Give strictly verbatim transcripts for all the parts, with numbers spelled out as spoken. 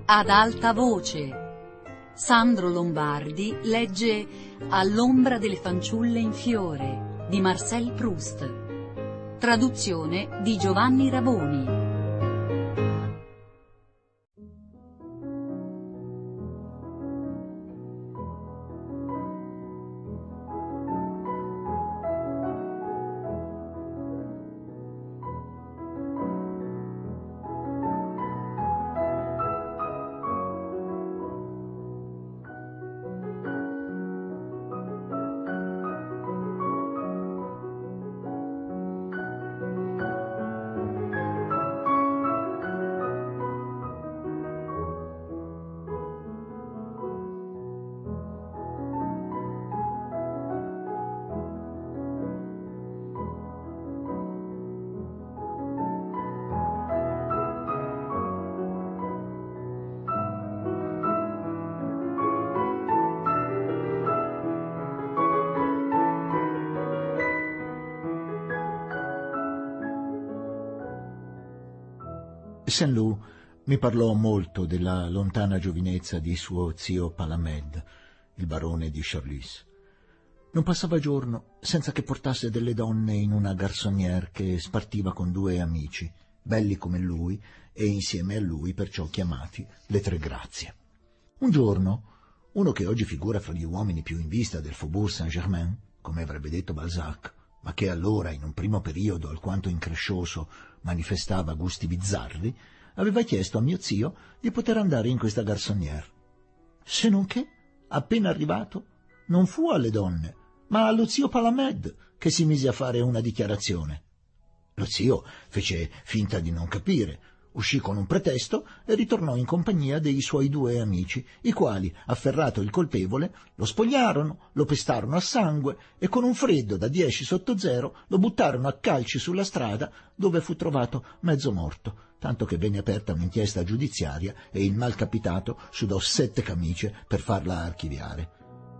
Ad alta voce. Sandro Lombardi legge All'ombra delle fanciulle in fiore di Marcel Proust. Traduzione di Giovanni Raboni. Saint-Loup mi parlò molto della lontana giovinezza di suo zio Palamède, il barone di Charlus. Non passava giorno senza che portasse delle donne in una garçonnière che spartiva con due amici, belli come lui e insieme a lui perciò chiamati le Tre Grazie. Un giorno, uno che oggi figura fra gli uomini più in vista del Faubourg Saint-Germain, come avrebbe detto Balzac, ma che allora, in un primo periodo alquanto increscioso, manifestava gusti bizzarri, aveva chiesto a mio zio di poter andare in questa garçonnière. Se non che, appena arrivato, non fu alle donne, ma allo zio Palamède che si mise a fare una dichiarazione. Lo zio fece finta di non capire, uscì con un pretesto e ritornò in compagnia dei suoi due amici, i quali, afferrato il colpevole, lo spogliarono, lo pestarono a sangue e con un freddo da dieci sotto zero lo buttarono a calci sulla strada, dove fu trovato mezzo morto, tanto che venne aperta un'inchiesta giudiziaria e il malcapitato sudò sette camicie per farla archiviare.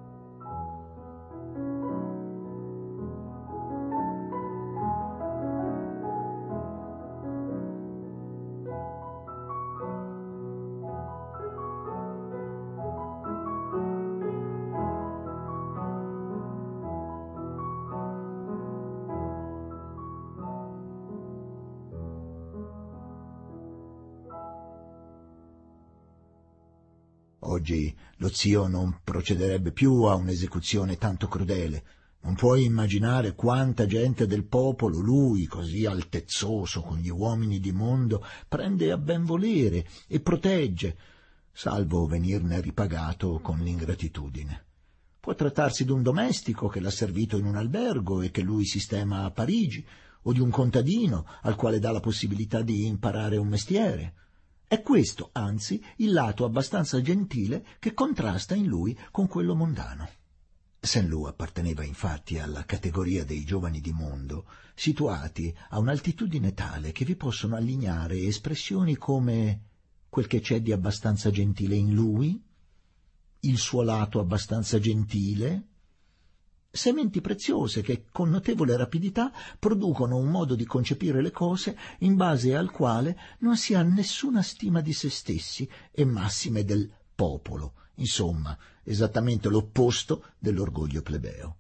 Oggi lo zio non procederebbe più a un'esecuzione tanto crudele. Non puoi immaginare quanta gente del popolo lui, così altezzoso con gli uomini di mondo, prende a ben volere e protegge, salvo venirne ripagato con l'ingratitudine. Può trattarsi d'un domestico che l'ha servito in un albergo e che lui sistema a Parigi, o di un contadino al quale dà la possibilità di imparare un mestiere. È questo, anzi, il lato abbastanza gentile che contrasta in lui con quello mondano. Saint-Loup apparteneva infatti alla categoria dei giovani di mondo, situati a un'altitudine tale che vi possono allignare espressioni come quel che c'è di abbastanza gentile in lui, il suo lato abbastanza gentile, sementi preziose che con notevole rapidità producono un modo di concepire le cose in base al quale non si ha nessuna stima di se stessi e massime del popolo, insomma, esattamente l'opposto dell'orgoglio plebeo.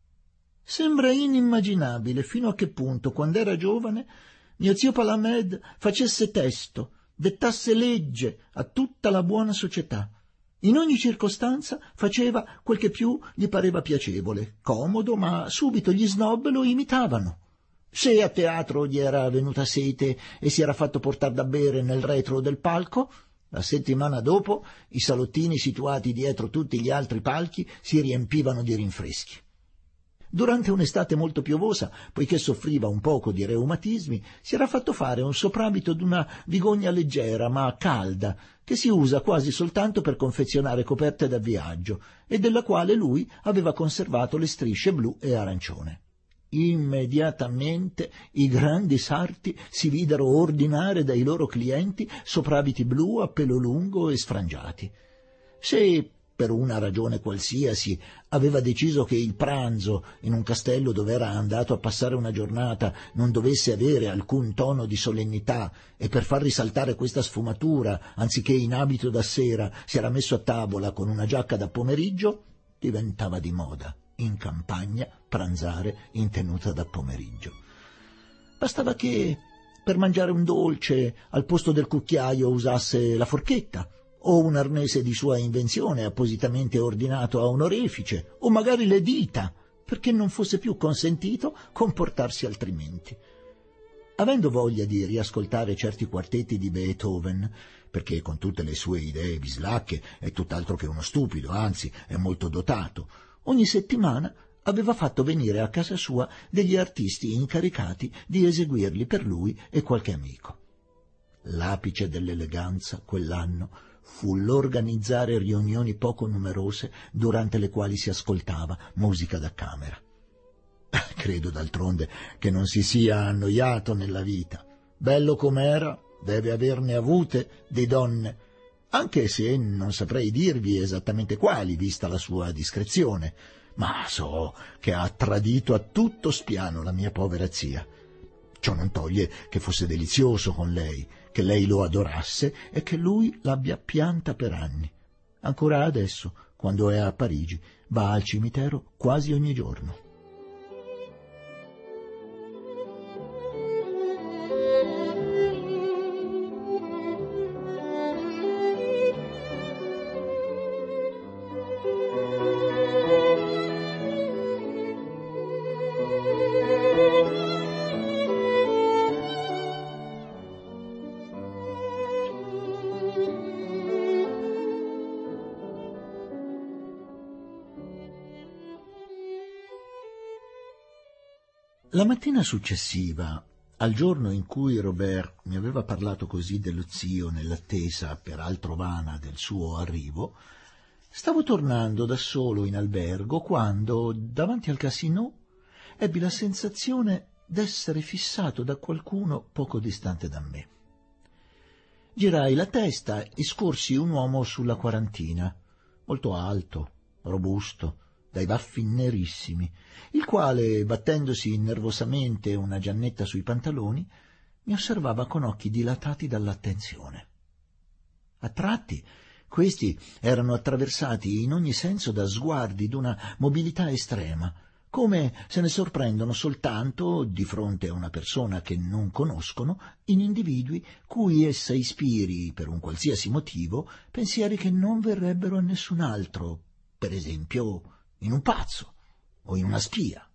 Sembra inimmaginabile fino a che punto, quando era giovane, mio zio Palamède facesse testo, dettasse legge a tutta la buona società. In ogni circostanza faceva quel che più gli pareva piacevole, comodo, ma subito gli snob lo imitavano. Se a teatro gli era venuta sete e si era fatto portar da bere nel retro del palco, la settimana dopo i salottini situati dietro tutti gli altri palchi si riempivano di rinfreschi. Durante un'estate molto piovosa, poiché soffriva un poco di reumatismi, si era fatto fare un soprabito d'una vigogna leggera ma calda, che si usa quasi soltanto per confezionare coperte da viaggio, e della quale lui aveva conservato le strisce blu e arancione. Immediatamente i grandi sarti si videro ordinare dai loro clienti soprabiti blu a pelo lungo e sfrangiati. Se per una ragione qualsiasi, aveva deciso che il pranzo, in un castello dove era andato a passare una giornata, non dovesse avere alcun tono di solennità, e per far risaltare questa sfumatura, anziché in abito da sera, si era messo a tavola con una giacca da pomeriggio, diventava di moda in campagna pranzare in tenuta da pomeriggio. Bastava che per mangiare un dolce al posto del cucchiaio usasse la forchetta, o un arnese di sua invenzione appositamente ordinato a un orefice, o magari le dita, perché non fosse più consentito comportarsi altrimenti. Avendo voglia di riascoltare certi quartetti di Beethoven, perché con tutte le sue idee bislacche è tutt'altro che uno stupido, anzi è molto dotato, ogni settimana aveva fatto venire a casa sua degli artisti incaricati di eseguirli per lui e qualche amico. L'apice dell'eleganza quell'anno fu l'organizzare riunioni poco numerose durante le quali si ascoltava musica da camera. Credo d'altronde che non si sia annoiato nella vita. Bello com'era, deve averne avute di donne, anche se non saprei dirvi esattamente quali, vista la sua discrezione, ma so che ha tradito a tutto spiano la mia povera zia. Ciò non toglie che fosse delizioso con lei, che lei lo adorasse e che lui l'abbia pianta per anni. Ancora adesso, quando è a Parigi, va al cimitero quasi ogni giorno. La mattina successiva, al giorno in cui Robert mi aveva parlato così dello zio nell'attesa, peraltro vana, del suo arrivo, stavo tornando da solo in albergo quando, davanti al casinò, ebbi la sensazione d'essere fissato da qualcuno poco distante da me. Girai la testa e scorsi un uomo sulla quarantina, molto alto, robusto, dai baffi nerissimi, il quale, battendosi nervosamente una giannetta sui pantaloni, mi osservava con occhi dilatati dall'attenzione. A tratti questi erano attraversati in ogni senso da sguardi d'una mobilità estrema, come se ne sorprendono soltanto, di fronte a una persona che non conoscono, in individui cui essa ispiri, per un qualsiasi motivo, pensieri che non verrebbero a nessun altro, per esempio in un pazzo o in una spia.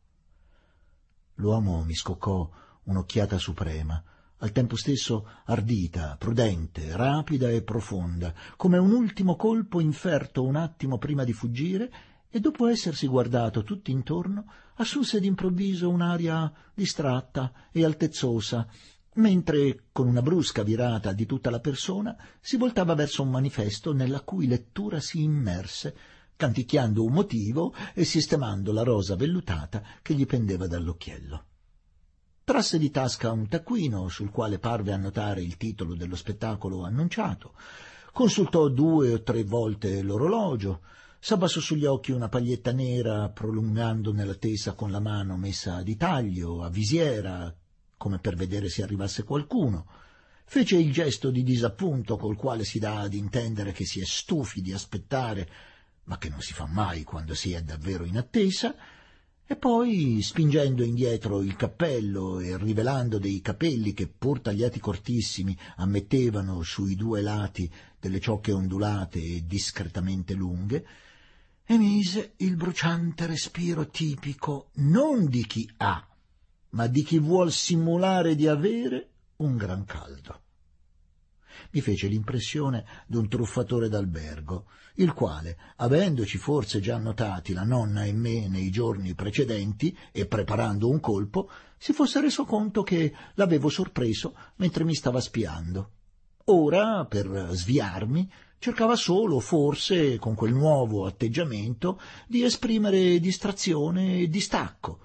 L'uomo mi scoccò un'occhiata suprema, al tempo stesso ardita, prudente, rapida e profonda, come un ultimo colpo inferto un attimo prima di fuggire, e dopo essersi guardato tutti intorno assunse d'improvviso un'aria distratta e altezzosa, mentre, con una brusca virata di tutta la persona, si voltava verso un manifesto nella cui lettura si immerse, canticchiando un motivo e sistemando la rosa vellutata che gli pendeva dall'occhiello. Trasse di tasca un taccuino sul quale parve annotare il titolo dello spettacolo annunciato, consultò due o tre volte l'orologio, s'abbassò sugli occhi una paglietta nera, prolungando nella tesa con la mano messa di taglio, a visiera, come per vedere se arrivasse qualcuno, fece il gesto di disappunto col quale si dà ad intendere che si è stufi di aspettare, ma che non si fa mai quando si è davvero in attesa, e poi, spingendo indietro il cappello e rivelando dei capelli che, pur tagliati cortissimi, ammettevano sui due lati delle ciocche ondulate e discretamente lunghe, emise il bruciante respiro tipico non di chi ha, ma di chi vuol simulare di avere un gran caldo. Mi fece l'impressione d'un truffatore d'albergo, il quale, avendoci forse già notati la nonna e me nei giorni precedenti e preparando un colpo, si fosse reso conto che l'avevo sorpreso mentre mi stava spiando. Ora, per sviarmi, cercava solo, forse, con quel nuovo atteggiamento, di esprimere distrazione e distacco,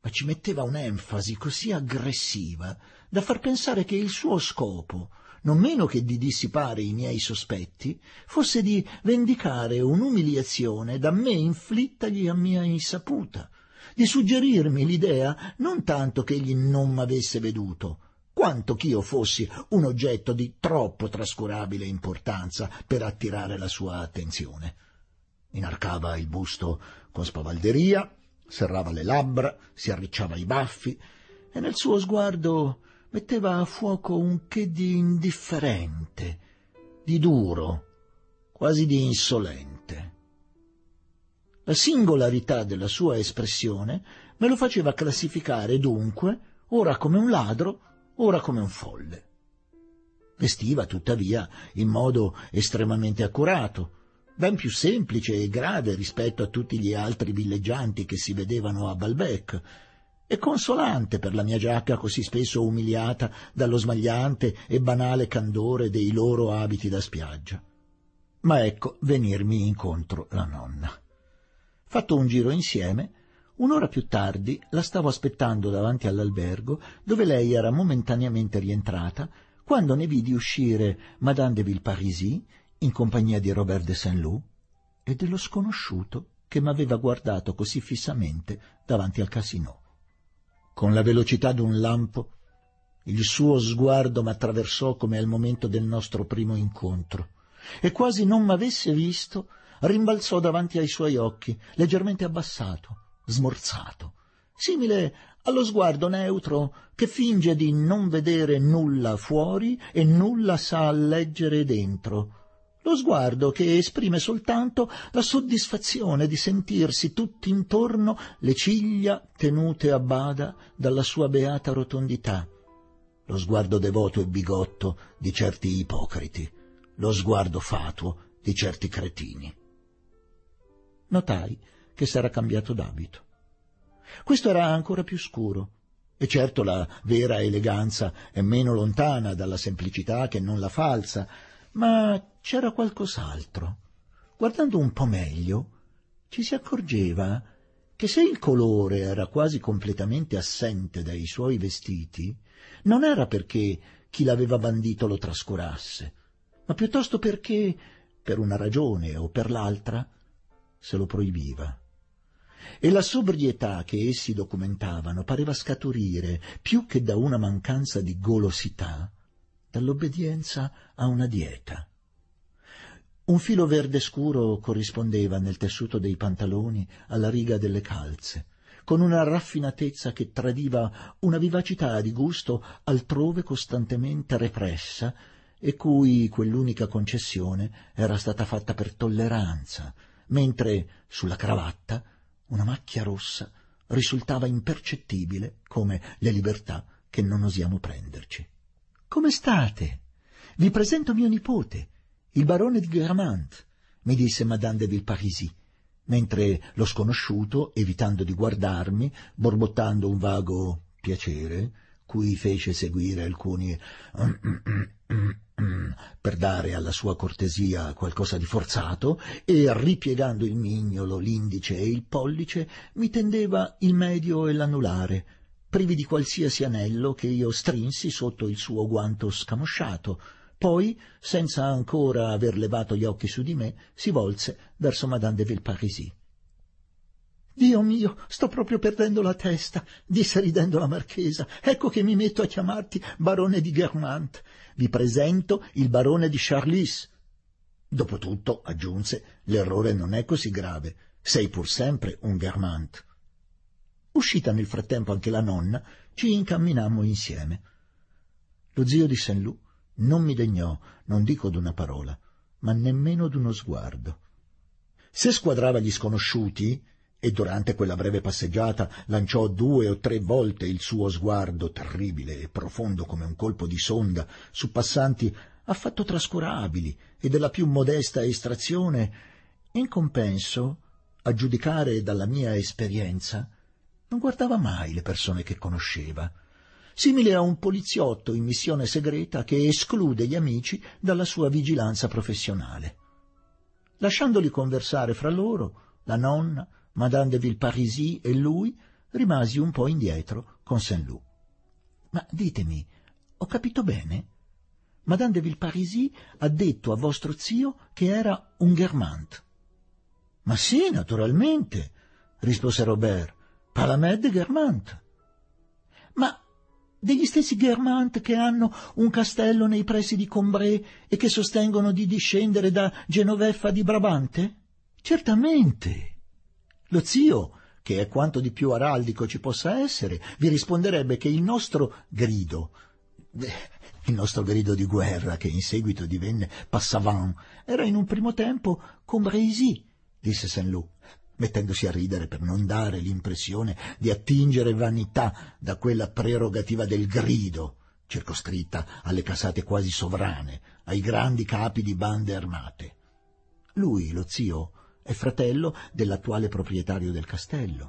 ma ci metteva un'enfasi così aggressiva da far pensare che il suo scopo, non meno che di dissipare i miei sospetti, fosse di vendicare un'umiliazione da me inflittagli a mia insaputa, di suggerirmi l'idea non tanto che egli non m'avesse veduto, quanto ch'io fossi un oggetto di troppo trascurabile importanza per attirare la sua attenzione. Inarcava il busto con spavalderia, serrava le labbra, si arricciava i baffi e nel suo sguardo metteva a fuoco un che di indifferente, di duro, quasi di insolente. La singolarità della sua espressione me lo faceva classificare dunque ora come un ladro, ora come un folle. Vestiva tuttavia in modo estremamente accurato, ben più semplice e grave rispetto a tutti gli altri villeggianti che si vedevano a Balbec, e consolante per la mia giacca così spesso umiliata dallo smagliante e banale candore dei loro abiti da spiaggia. Ma ecco venirmi incontro la nonna. Fatto un giro insieme, un'ora più tardi la stavo aspettando davanti all'albergo dove lei era momentaneamente rientrata, quando ne vidi uscire Madame de Villeparisis in compagnia di Robert de Saint-Loup e dello sconosciuto che m'aveva guardato così fissamente davanti al casinò. Con la velocità d'un lampo, il suo sguardo m'attraversò come al momento del nostro primo incontro, e quasi non m'avesse visto, rimbalzò davanti ai suoi occhi, leggermente abbassato, smorzato, simile allo sguardo neutro che finge di non vedere nulla fuori e nulla sa leggere dentro, lo sguardo che esprime soltanto la soddisfazione di sentirsi tutt'intorno le ciglia tenute a bada dalla sua beata rotondità, lo sguardo devoto e bigotto di certi ipocriti, lo sguardo fatuo di certi cretini. Notai che s'era cambiato d'abito. Questo era ancora più scuro, e certo la vera eleganza è meno lontana dalla semplicità che non la falsa, ma c'era qualcos'altro. Guardando un po' meglio, ci si accorgeva che se il colore era quasi completamente assente dai suoi vestiti, non era perché chi l'aveva bandito lo trascurasse, ma piuttosto perché, per una ragione o per l'altra, se lo proibiva. E la sobrietà che essi documentavano pareva scaturire, più che da una mancanza di golosità, dall'obbedienza a una dieta. Un filo verde scuro corrispondeva nel tessuto dei pantaloni alla riga delle calze, con una raffinatezza che tradiva una vivacità di gusto altrove costantemente repressa e cui quell'unica concessione era stata fatta per tolleranza, mentre sulla cravatta una macchia rossa risultava impercettibile come le libertà che non osiamo prenderci. «Come state? Vi presento mio nipote, il barone di Guermantes», mi disse Madame de Villeparisis, mentre lo sconosciuto, evitando di guardarmi, borbottando un vago piacere, cui fece seguire alcuni per dare alla sua cortesia qualcosa di forzato, e ripiegando il mignolo, l'indice e il pollice, mi tendeva il medio e l'anulare, privi di qualsiasi anello, che io strinsi sotto il suo guanto scamosciato. Poi, senza ancora aver levato gli occhi su di me, si volse verso Madame de Villeparisis. «Dio mio, sto proprio perdendo la testa», disse ridendo la marchesa. «Ecco che mi metto a chiamarti barone di Guermantes. Vi presento il barone di Charlus». «Dopotutto», aggiunse, «l'errore non è così grave. Sei pur sempre un Guermantes». Uscita nel frattempo anche la nonna, ci incamminammo insieme. Lo zio di Saint-Loup non mi degnò, non dico d'una parola, ma nemmeno d'uno sguardo. Se squadrava gli sconosciuti, e durante quella breve passeggiata lanciò due o tre volte il suo sguardo terribile e profondo come un colpo di sonda su passanti affatto trascurabili e della più modesta estrazione, in compenso, a giudicare dalla mia esperienza, non guardava mai le persone che conosceva, simile a un poliziotto in missione segreta che esclude gli amici dalla sua vigilanza professionale. Lasciandoli conversare fra loro, la nonna, Madame de Villeparisis e lui rimasi un po' indietro con Saint-Loup. «Ma ditemi, ho capito bene? Madame de Villeparisis ha detto a vostro zio che era un Guermantes?» «Ma sì, naturalmente», rispose Robert, «Palamède Guermantes». «Ma degli stessi Guermantes che hanno un castello nei pressi di Combray e che sostengono di discendere da Genoveffa di Brabante?» «Certamente». Lo zio, che è quanto di più araldico ci possa essere, vi risponderebbe che il nostro grido, il nostro grido di guerra, che in seguito divenne Passavant, era in un primo tempo Combraisy, disse Saint-Loup, mettendosi a ridere per non dare l'impressione di attingere vanità da quella prerogativa del grido, circoscritta alle casate quasi sovrane, ai grandi capi di bande armate. Lui, lo zio, è fratello dell'attuale proprietario del castello.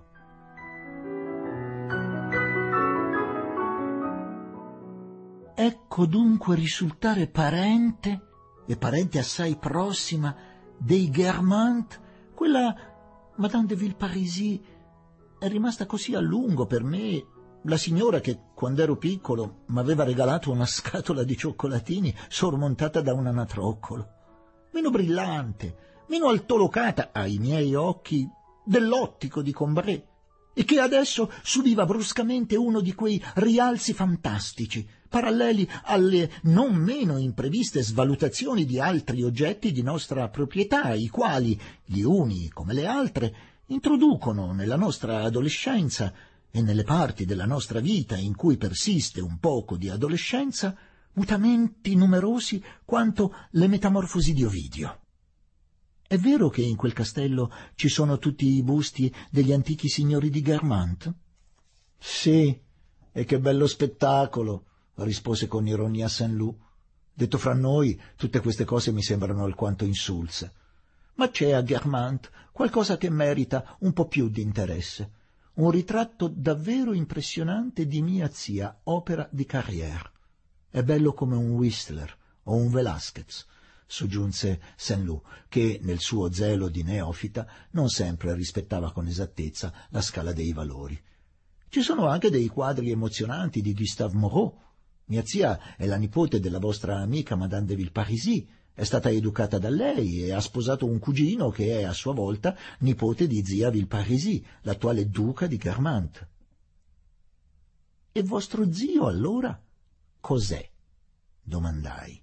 Ecco dunque risultare parente, e parente assai prossima, dei Guermantes, quella Madame de Villeparisis. È rimasta così a lungo per me, la signora che, quando ero piccolo, m'aveva regalato una scatola di cioccolatini sormontata da un anatroccolo, meno brillante, meno altolocata ai miei occhi dell'ottico di Combray, e che adesso subiva bruscamente uno di quei rialzi fantastici, paralleli alle non meno impreviste svalutazioni di altri oggetti di nostra proprietà, i quali, gli uni come le altre, introducono nella nostra adolescenza e nelle parti della nostra vita in cui persiste un poco di adolescenza, mutamenti numerosi quanto le metamorfosi di Ovidio. È vero che in quel castello ci sono tutti i busti degli antichi signori di Guermantes? Sì, e che bello spettacolo, rispose con ironia Saint-Loup. Detto fra noi, tutte queste cose mi sembrano alquanto insulse. Ma c'è a Guermantes qualcosa che merita un po' più di interesse. Un ritratto davvero impressionante di mia zia, opera di Carrière. È bello come un Whistler o un Velázquez, soggiunse Saint-Loup, che nel suo zelo di neofita non sempre rispettava con esattezza la scala dei valori. Ci sono anche dei quadri emozionanti di Gustave Moreau. Mia zia è la nipote della vostra amica Madame de Villeparisis, è stata educata da lei e ha sposato un cugino che è a sua volta nipote di zia Villeparisis, l'attuale duca di Guermantes. E vostro zio, allora, cos'è? Domandai.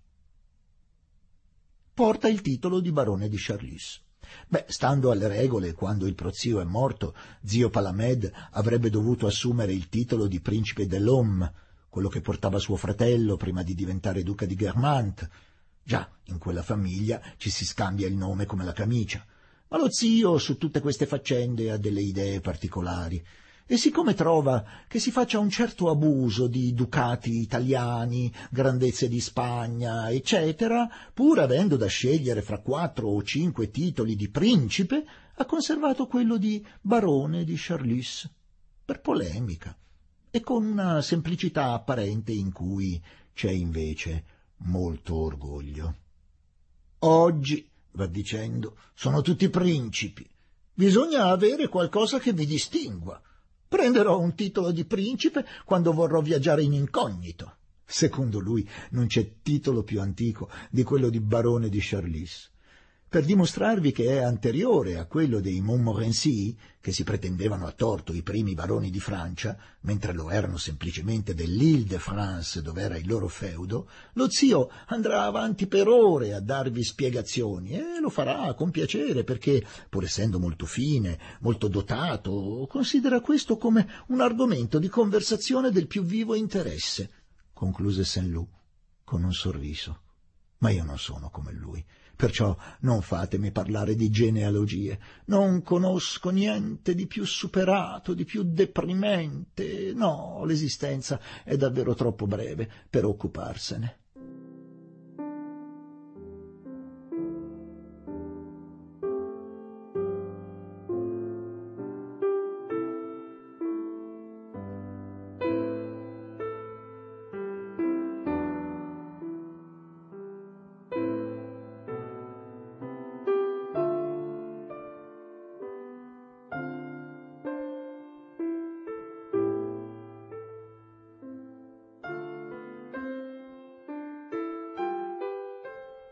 Porta il titolo di barone di Charlus. Beh, stando alle regole, quando il prozio è morto, zio Palamède avrebbe dovuto assumere il titolo di principe de l'Homme, quello che portava suo fratello prima di diventare duca di Guermantes. Già, in quella famiglia ci si scambia il nome come la camicia, ma lo zio su tutte queste faccende ha delle idee particolari, e siccome trova che si faccia un certo abuso di ducati italiani, grandezze di Spagna, eccetera, pur avendo da scegliere fra quattro o cinque titoli di principe, ha conservato quello di barone di Charlus, per polemica, e con una semplicità apparente in cui c'è invece molto orgoglio. Oggi, va dicendo, sono tutti principi. Bisogna avere qualcosa che vi distingua. Prenderò un titolo di principe quando vorrò viaggiare in incognito. Secondo lui non c'è titolo più antico di quello di barone di Charlus. Per dimostrarvi che è anteriore a quello dei Montmorency, che si pretendevano a torto i primi baroni di Francia, mentre lo erano semplicemente dell'Île-de-France, dove era il loro feudo, lo zio andrà avanti per ore a darvi spiegazioni, e lo farà con piacere, perché, pur essendo molto fine, molto dotato, considera questo come un argomento di conversazione del più vivo interesse, concluse Saint-Loup con un sorriso. Ma io non sono come lui. Perciò non fatemi parlare di genealogie. Non conosco niente di più superato, di più deprimente. No, l'esistenza è davvero troppo breve per occuparsene.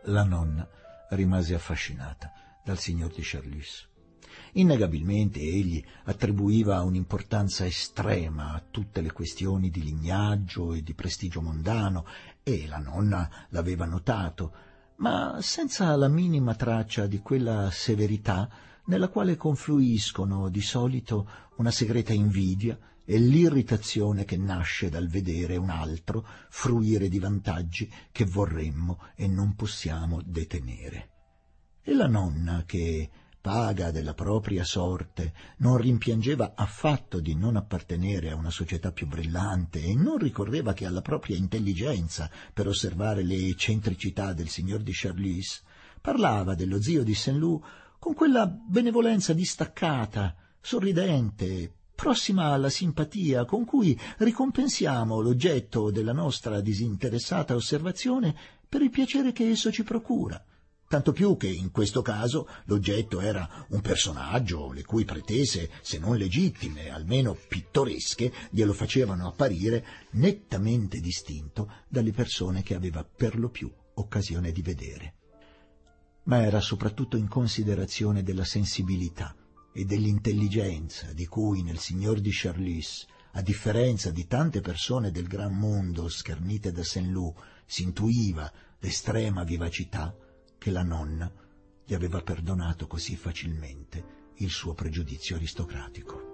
La nonna rimase affascinata dal signor de Charlus. Innegabilmente egli attribuiva un'importanza estrema a tutte le questioni di lignaggio e di prestigio mondano, e la nonna l'aveva notato, ma senza la minima traccia di quella severità nella quale confluiscono di solito una segreta invidia e l'irritazione che nasce dal vedere un altro fruire di vantaggi che vorremmo e non possiamo detenere. E la nonna, che, paga della propria sorte, non rimpiangeva affatto di non appartenere a una società più brillante e non ricorreva che alla propria intelligenza per osservare le eccentricità del signor de Charlus, parlava dello zio di Saint-Loup con quella benevolenza distaccata, sorridente, prossima alla simpatia, con cui ricompensiamo l'oggetto della nostra disinteressata osservazione per il piacere che esso ci procura, tanto più che in questo caso l'oggetto era un personaggio le cui pretese, se non legittime, almeno pittoresche, glielo facevano apparire nettamente distinto dalle persone che aveva per lo più occasione di vedere. Ma era soprattutto in considerazione della sensibilità e dell'intelligenza di cui nel signor de Charlus, a differenza di tante persone del gran mondo schernite da Saint-Loup, si intuiva l'estrema vivacità, che la nonna gli aveva perdonato così facilmente il suo pregiudizio aristocratico.